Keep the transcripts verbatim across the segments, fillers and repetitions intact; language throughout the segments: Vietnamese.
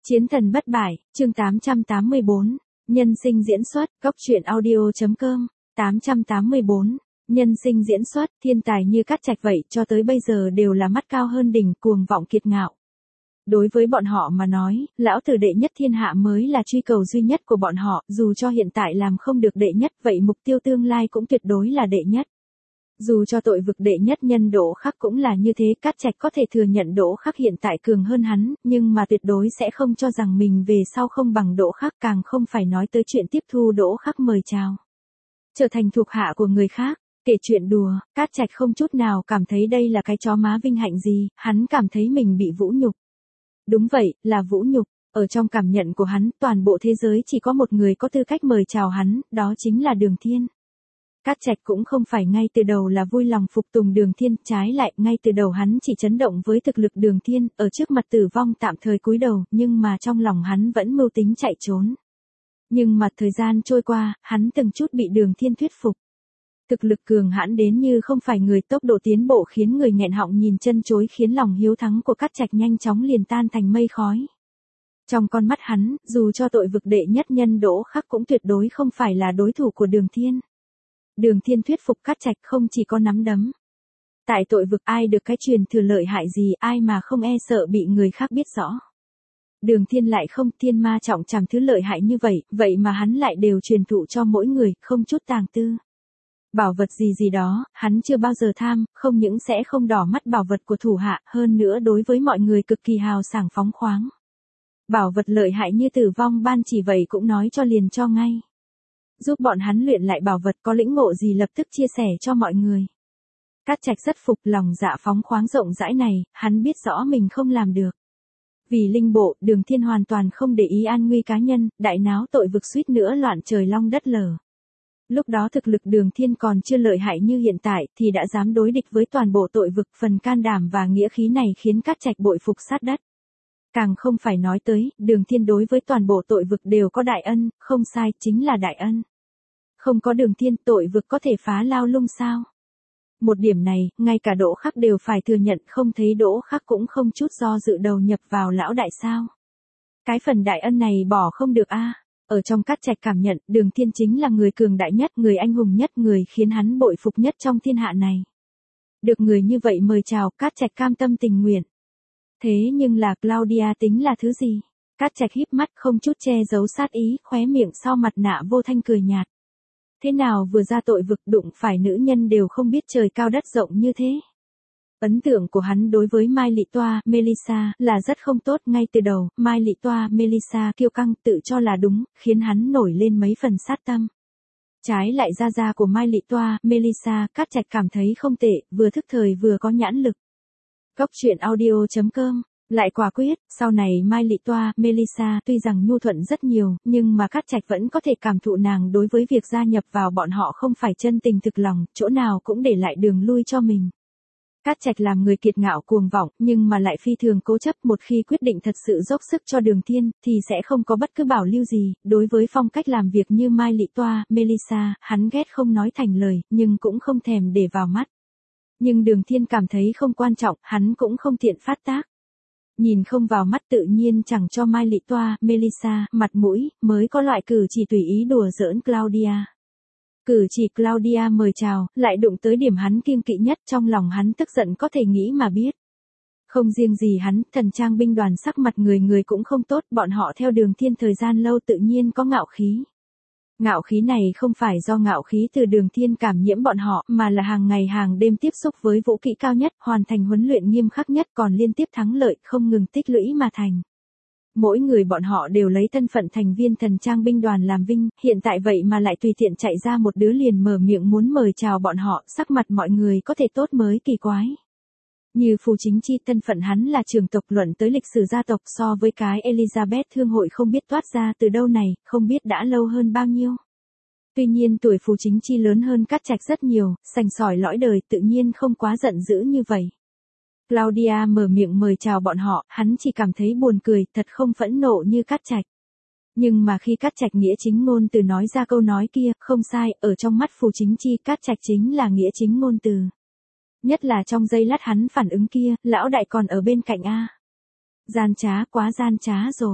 Chiến thần bất bại, chương tám trăm tám mươi bốn, nhân sinh diễn xuất, góc truyện audio.com, tám trăm tám mươi bốn, nhân sinh diễn xuất, thiên tài như Cát Trạch vậy cho tới bây giờ đều là mắt cao hơn đỉnh, cuồng vọng kiệt ngạo. Đối với bọn họ mà nói, lão tử đệ nhất thiên hạ mới là truy cầu duy nhất của bọn họ, dù cho hiện tại làm không được đệ nhất vậy mục tiêu tương lai cũng tuyệt đối là đệ nhất. Dù cho tội vực đệ nhất nhân Đỗ Khắc cũng là như thế, Cát Trạch có thể thừa nhận Đỗ Khắc hiện tại cường hơn hắn, nhưng mà tuyệt đối sẽ không cho rằng mình về sau không bằng Đỗ Khắc, càng không phải nói tới chuyện tiếp thu Đỗ Khắc mời chào. Trở thành thuộc hạ của người khác, kể chuyện đùa, Cát Trạch không chút nào cảm thấy đây là cái chó má vinh hạnh gì, hắn cảm thấy mình bị vũ nhục. Đúng vậy, là vũ nhục, ở trong cảm nhận của hắn, toàn bộ thế giới chỉ có một người có tư cách mời chào hắn, đó chính là Đường Thiên. Cát Trạch cũng không phải ngay từ đầu là vui lòng phục tùng Đường Thiên, trái lại, ngay từ đầu hắn chỉ chấn động với thực lực Đường Thiên, ở trước mặt tử vong tạm thời cúi đầu, nhưng mà trong lòng hắn vẫn mưu tính chạy trốn. Nhưng mà thời gian trôi qua, hắn từng chút bị Đường Thiên thuyết phục. Thực lực cường hãn đến như không phải người, tốc độ tiến bộ khiến người nghẹn họng nhìn chân chối, khiến lòng hiếu thắng của Cát Trạch nhanh chóng liền tan thành mây khói. Trong con mắt hắn, dù cho tội vực đệ nhất nhân Đỗ Khắc cũng tuyệt đối không phải là đối thủ của Đường Thiên. Đường Thiên thuyết phục Cát Trạch không chỉ có nắm đấm. Tại tội vực ai được cái truyền thừa lợi hại gì, ai mà không e sợ bị người khác biết rõ. Đường Thiên lại không, thiên ma trọng trảm thứ lợi hại như vậy, vậy mà hắn lại đều truyền thụ cho mỗi người, không chút tàng tư. Bảo vật gì gì đó, hắn chưa bao giờ tham, không những sẽ không đỏ mắt bảo vật của thủ hạ, hơn nữa đối với mọi người cực kỳ hào sảng phóng khoáng. Bảo vật lợi hại như tử vong ban chỉ vậy cũng nói cho liền cho ngay. Giúp bọn hắn luyện lại bảo vật, có lĩnh ngộ gì lập tức chia sẻ cho mọi người. Cát Trạch rất phục lòng dạ phóng khoáng rộng rãi này, hắn biết rõ mình không làm được. Vì linh bộ, Đường Thiên hoàn toàn không để ý an nguy cá nhân, đại náo tội vực suýt nữa loạn trời long đất lở. Lúc đó thực lực Đường Thiên còn chưa lợi hại như hiện tại, thì đã dám đối địch với toàn bộ tội vực, phần can đảm và nghĩa khí này khiến Cát Trạch bội phục sát đất. Càng không phải nói tới, Đường Thiên đối với toàn bộ tội vực đều có đại ân, không sai, chính là đại ân. Không có Đường Thiên, tội vực có thể phá lao lung sao? Một điểm này, ngay cả Đỗ Khắc đều phải thừa nhận, không thấy Đỗ Khắc cũng không chút do dự đầu nhập vào lão đại sao. Cái phần đại ân này bỏ không được a. Ở trong Cát Trạch cảm nhận, Đường Thiên chính là người cường đại nhất, người anh hùng nhất, người khiến hắn bội phục nhất trong thiên hạ này. Được người như vậy mời chào, Cát Trạch cam tâm tình nguyện. Thế nhưng là Claudia tính là thứ gì? Cát Trạch híp mắt không chút che giấu sát ý, khóe miệng sau mặt nạ vô thanh cười nhạt. Thế nào vừa ra tội vực đụng phải nữ nhân đều không biết trời cao đất rộng như thế. Ấn tượng của hắn đối với Mai Lị Toa, Melissa, là rất không tốt ngay từ đầu, Mai Lị Toa, Melissa kiêu căng tự cho là đúng, khiến hắn nổi lên mấy phần sát tâm. Trái lại gia gia của Mai Lị Toa, Melissa, Cát Trạch cảm thấy không tệ, vừa thức thời vừa có nhãn lực. Góc truyện audio.com, lại quả quyết, sau này Mai Lị Toa, Melissa tuy rằng nhu thuận rất nhiều, nhưng mà Cát Trạch vẫn có thể cảm thụ nàng đối với việc gia nhập vào bọn họ không phải chân tình thực lòng, chỗ nào cũng để lại đường lui cho mình. Cát Trạch làm người kiệt ngạo cuồng vọng, nhưng mà lại phi thường cố chấp, một khi quyết định thật sự dốc sức cho Đường Thiên, thì sẽ không có bất cứ bảo lưu gì, đối với phong cách làm việc như Mai Lị Toa, Melissa, hắn ghét không nói thành lời, nhưng cũng không thèm để vào mắt. Nhưng Đường Thiên cảm thấy không quan trọng, hắn cũng không tiện phát tác. Nhìn không vào mắt tự nhiên chẳng cho Mai Lị Toa, Melissa, mặt mũi, mới có loại cử chỉ tùy ý đùa giỡn Claudia. Cử chỉ Claudia mời chào, lại đụng tới điểm hắn kiêng kỵ nhất, trong lòng hắn tức giận có thể nghĩ mà biết. Không riêng gì hắn, thần trang binh đoàn sắc mặt người người cũng không tốt, bọn họ theo Đường Thiên thời gian lâu tự nhiên có ngạo khí. Ngạo khí này không phải do ngạo khí từ Đường Thiên cảm nhiễm bọn họ, mà là hàng ngày hàng đêm tiếp xúc với vũ kỹ cao nhất, hoàn thành huấn luyện nghiêm khắc nhất, còn liên tiếp thắng lợi, không ngừng tích lũy mà thành. Mỗi người bọn họ đều lấy thân phận thành viên thần trang binh đoàn làm vinh, hiện tại vậy mà lại tùy tiện chạy ra một đứa liền mở miệng muốn mời chào bọn họ, sắc mặt mọi người có thể tốt mới kỳ quái. Như Phù Chính Chi, thân phận hắn là trưởng tộc, luận tới lịch sử gia tộc so với cái Elizabeth thương hội không biết toát ra từ đâu này, không biết đã lâu hơn bao nhiêu. Tuy nhiên tuổi Phù Chính Chi lớn hơn Cát Trạch rất nhiều, sành sỏi lõi đời tự nhiên không quá giận dữ như vậy. Claudia mở miệng mời chào bọn họ, hắn chỉ cảm thấy buồn cười, thật không phẫn nộ như Cát Trạch. Nhưng mà khi Cát Trạch nghĩa chính ngôn từ nói ra câu nói kia, không sai, ở trong mắt Phù Chính Chi, Cát Trạch chính là nghĩa chính ngôn từ. Nhất là trong giây lát hắn phản ứng kia, lão đại còn ở bên cạnh a. Gian trá, quá gian trá rồi.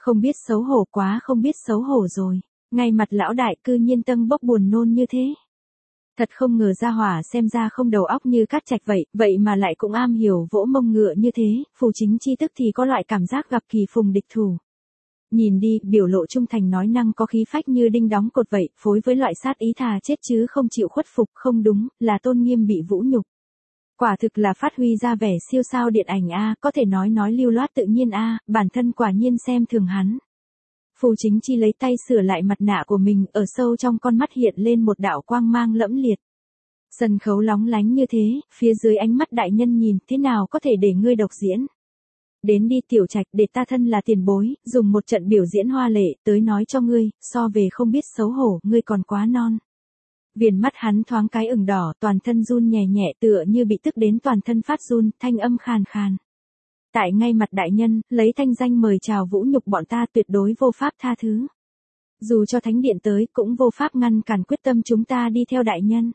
Không biết xấu hổ, quá không biết xấu hổ rồi. Ngay mặt lão đại cư nhiên tâm bốc buồn nôn như thế. Thật không ngờ gia hỏa xem ra không đầu óc như Cát Trạch vậy, vậy mà lại cũng am hiểu vỗ mông ngựa như thế, Phù Chính Chi tức thì có loại cảm giác gặp kỳ phùng địch thủ. Nhìn đi, biểu lộ trung thành nói năng có khí phách như đinh đóng cột vậy, phối với loại sát ý thà chết chứ không chịu khuất phục, không đúng, là tôn nghiêm bị vũ nhục. Quả thực là phát huy ra vẻ siêu sao điện ảnh a, có thể nói nói lưu loát tự nhiên a, bản thân quả nhiên xem thường hắn. Phù Chính Chi lấy tay sửa lại mặt nạ của mình, ở sâu trong con mắt hiện lên một đạo quang mang lẫm liệt. Sân khấu lóng lánh như thế, phía dưới ánh mắt đại nhân nhìn, thế nào có thể để ngươi độc diễn. Đến đi Tiểu Trạch, để ta thân là tiền bối, dùng một trận biểu diễn hoa lệ, tới nói cho ngươi, so về không biết xấu hổ, ngươi còn quá non. Viền mắt hắn thoáng cái ửng đỏ, toàn thân run nhẹ nhẹ tựa như bị tức đến toàn thân phát run, thanh âm khàn khàn. Tại ngay mặt đại nhân, lấy thanh danh mời chào vũ nhục bọn ta tuyệt đối vô pháp tha thứ. Dù cho thánh điện tới cũng vô pháp ngăn cản quyết tâm chúng ta đi theo đại nhân.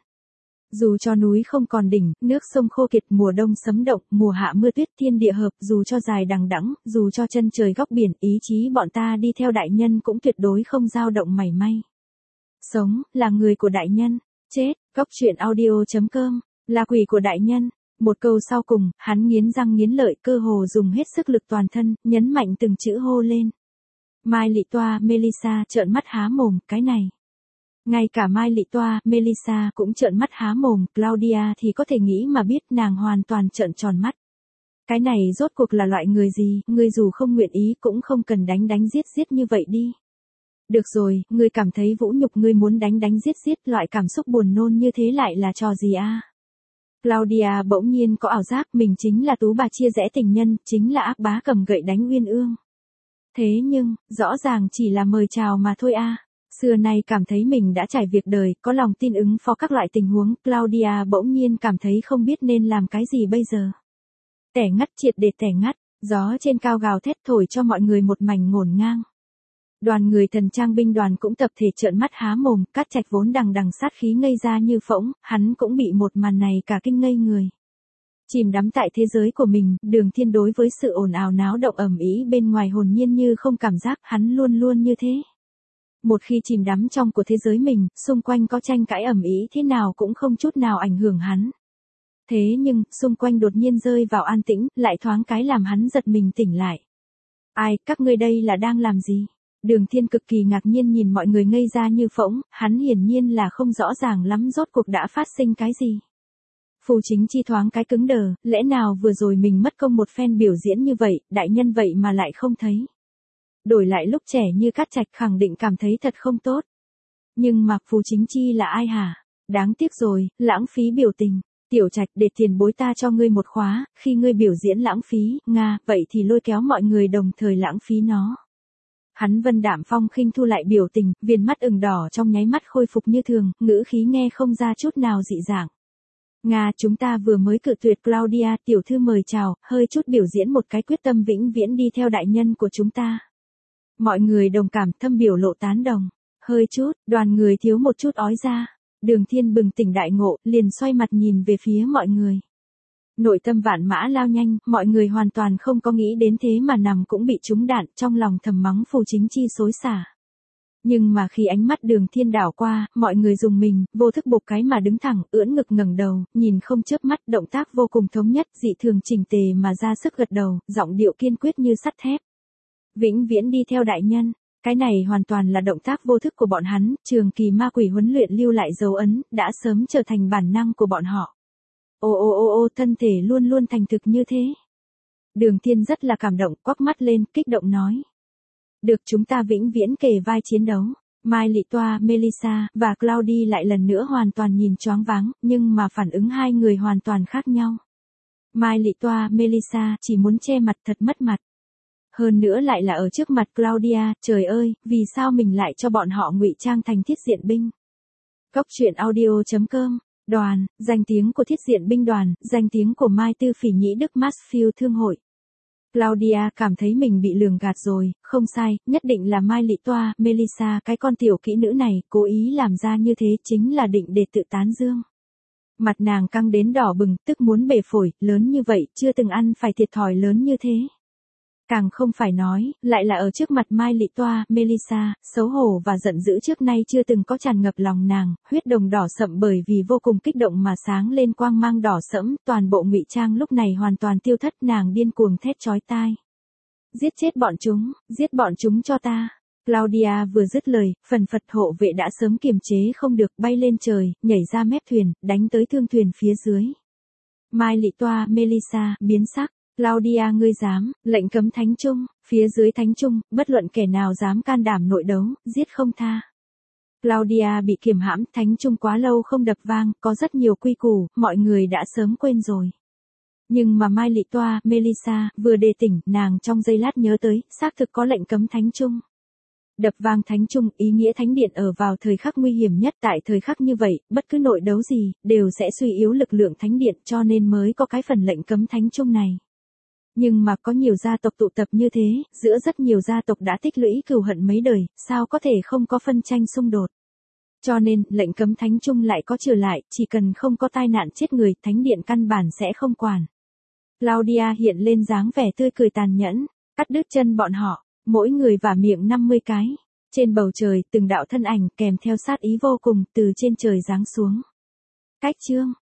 Dù cho núi không còn đỉnh, nước sông khô kiệt, mùa đông sấm động, mùa hạ mưa tuyết, thiên địa hợp, dù cho dài đằng đẵng, dù cho chân trời góc biển, ý chí bọn ta đi theo đại nhân cũng tuyệt đối không dao động mảy may. Sống, là người của đại nhân, chết, góc truyện audio chấm com, là quỷ của đại nhân. Một câu sau cùng, hắn nghiến răng nghiến lợi, cơ hồ dùng hết sức lực toàn thân, nhấn mạnh từng chữ hô lên. Mai Lị Toa, Melissa trợn mắt há mồm, cái này. Ngay cả Mai Lị Toa, Melissa cũng trợn mắt há mồm, Claudia thì có thể nghĩ mà biết nàng hoàn toàn trợn tròn mắt. Cái này rốt cuộc là loại người gì, ngươi dù không nguyện ý cũng không cần đánh đánh giết giết như vậy đi. Được rồi, ngươi cảm thấy vũ nhục ngươi muốn đánh đánh giết giết, loại cảm xúc buồn nôn như thế lại là trò gì a? Claudia bỗng nhiên có ảo giác mình chính là tú bà chia rẽ tình nhân, chính là ác bá cầm gậy đánh Uyên Ương. Thế nhưng, rõ ràng chỉ là mời chào mà thôi a. Xưa nay cảm thấy mình đã trải việc đời, có lòng tin ứng phó các loại tình huống, Claudia bỗng nhiên cảm thấy không biết nên làm cái gì bây giờ. Tẻ ngắt, triệt để tẻ ngắt, gió trên cao gào thét thổi cho mọi người một mảnh ngổn ngang. Đoàn người thần trang binh đoàn cũng tập thể trợn mắt há mồm, Cát Trạch vốn đằng đằng sát khí ngây ra như phỗng, hắn cũng bị một màn này cả kinh ngây người. Chìm đắm tại thế giới của mình, Đường Thiên đối với sự ồn ào náo động ầm ĩ bên ngoài hồn nhiên như không cảm giác, hắn luôn luôn như thế. Một khi chìm đắm trong của thế giới mình, xung quanh có tranh cãi ầm ĩ thế nào cũng không chút nào ảnh hưởng hắn. Thế nhưng, xung quanh đột nhiên rơi vào an tĩnh, lại thoáng cái làm hắn giật mình tỉnh lại. Ai, các ngươi đây là đang làm gì? Đường Thiên cực kỳ ngạc nhiên nhìn mọi người ngây ra như phỗng, hắn hiển nhiên là không rõ ràng lắm rốt cuộc đã phát sinh cái gì. Phù Chính Chi thoáng cái cứng đờ, lẽ nào vừa rồi mình mất công một phen biểu diễn như vậy, đại nhân vậy mà lại không thấy. Đổi lại lúc trẻ như Cát Trạch khẳng định cảm thấy thật không tốt. Nhưng mà Phù Chính Chi là ai hả? Đáng tiếc rồi, lãng phí biểu tình. Tiểu Trạch, để tiền bối ta cho ngươi một khóa, khi ngươi biểu diễn lãng phí, Nga, vậy thì lôi kéo mọi người đồng thời lãng phí nó. Hắn vân đạm phong khinh thu lại biểu tình, viền mắt ửng đỏ trong nháy mắt khôi phục như thường, ngữ khí nghe không ra chút nào dị dạng. Nga, chúng ta vừa mới cự tuyệt Claudia, tiểu thư mời chào, hơi chút biểu diễn một cái quyết tâm vĩnh viễn đi theo đại nhân của chúng ta. Mọi người đồng cảm, thâm biểu lộ tán đồng. Hơi chút, đoàn người thiếu một chút ói ra. Đường Thiên bừng tỉnh đại ngộ, liền xoay mặt nhìn về phía mọi người. Nội tâm vạn mã lao nhanh, mọi người hoàn toàn không có nghĩ đến thế mà nằm cũng bị trúng đạn, trong lòng thầm mắng Phù Chính Chi xối xả. Nhưng mà khi ánh mắt Đường Thiên đảo qua, mọi người dùng mình, vô thức bục cái mà đứng thẳng, ưỡn ngực ngẩng đầu, nhìn không chớp mắt, động tác vô cùng thống nhất, dị thường chỉnh tề mà ra sức gật đầu, giọng điệu kiên quyết như sắt thép. Vĩnh viễn đi theo đại nhân. Cái này hoàn toàn là động tác vô thức của bọn hắn, trường kỳ ma quỷ huấn luyện lưu lại dấu ấn, đã sớm trở thành bản năng của bọn họ. Ô ô ô ô, thân thể luôn luôn thành thực như thế. Đường Thiên rất là cảm động, quắc mắt lên, kích động nói. Được, chúng ta vĩnh viễn kề vai chiến đấu. Mai Lị Toa, Melissa, và Claudia lại lần nữa hoàn toàn nhìn choáng váng, nhưng mà phản ứng hai người hoàn toàn khác nhau. Mai Lị Toa, Melissa chỉ muốn che mặt thật mất mặt. Hơn nữa lại là ở trước mặt Claudia, trời ơi, vì sao mình lại cho bọn họ ngụy trang thành thiết diện binh. Góc truyện audio chấm com, đoàn, danh tiếng của thiết diện binh đoàn, danh tiếng của Mai Tư Phỉ Nhĩ Đức Mansfield Thương hội. Claudia cảm thấy mình bị lường gạt rồi, không sai, nhất định là Mai Lị Toa, Melissa, cái con tiểu kỹ nữ này, cố ý làm ra như thế chính là định để tự tán dương. Mặt nàng căng đến đỏ bừng, tức muốn bể phổi, lớn như vậy, chưa từng ăn phải thiệt thòi lớn như thế. Càng không phải nói, lại là ở trước mặt Mai Lị Toa, Melissa, xấu hổ và giận dữ trước nay chưa từng có tràn ngập lòng nàng, huyết đồng đỏ sậm bởi vì vô cùng kích động mà sáng lên quang mang đỏ sẫm, toàn bộ ngụy trang lúc này hoàn toàn tiêu thất, nàng điên cuồng thét chói tai. Giết chết bọn chúng, giết bọn chúng cho ta. Claudia vừa dứt lời, phần phật hộ vệ đã sớm kiềm chế không được, bay lên trời, nhảy ra mép thuyền, đánh tới thương thuyền phía dưới. Mai Lị Toa, Melissa, biến sắc. Claudia ngươi dám, lệnh cấm thánh trung, phía dưới thánh trung, bất luận kẻ nào dám can đảm nội đấu, giết không tha. Claudia bị kiềm hãm, thánh trung quá lâu không đập vang, có rất nhiều quy củ, mọi người đã sớm quên rồi. Nhưng mà Mai Lị Toa, Melissa, vừa đề tỉnh, nàng trong giây lát nhớ tới, xác thực có lệnh cấm thánh trung. Đập vang thánh trung, ý nghĩa thánh điện ở vào thời khắc nguy hiểm nhất, tại thời khắc như vậy, bất cứ nội đấu gì, đều sẽ suy yếu lực lượng thánh điện, cho nên mới có cái phần lệnh cấm thánh trung này. Nhưng mà có nhiều gia tộc tụ tập như thế, giữa rất nhiều gia tộc đã tích lũy cừu hận mấy đời, sao có thể không có phân tranh xung đột. Cho nên, lệnh cấm thánh trung lại có trở lại, chỉ cần không có tai nạn chết người, thánh điện căn bản sẽ không quản. Claudia hiện lên dáng vẻ tươi cười tàn nhẫn, cắt đứt chân bọn họ, mỗi người vả miệng năm mươi cái. Trên bầu trời, từng đạo thân ảnh kèm theo sát ý vô cùng, từ trên trời giáng xuống. Cách chương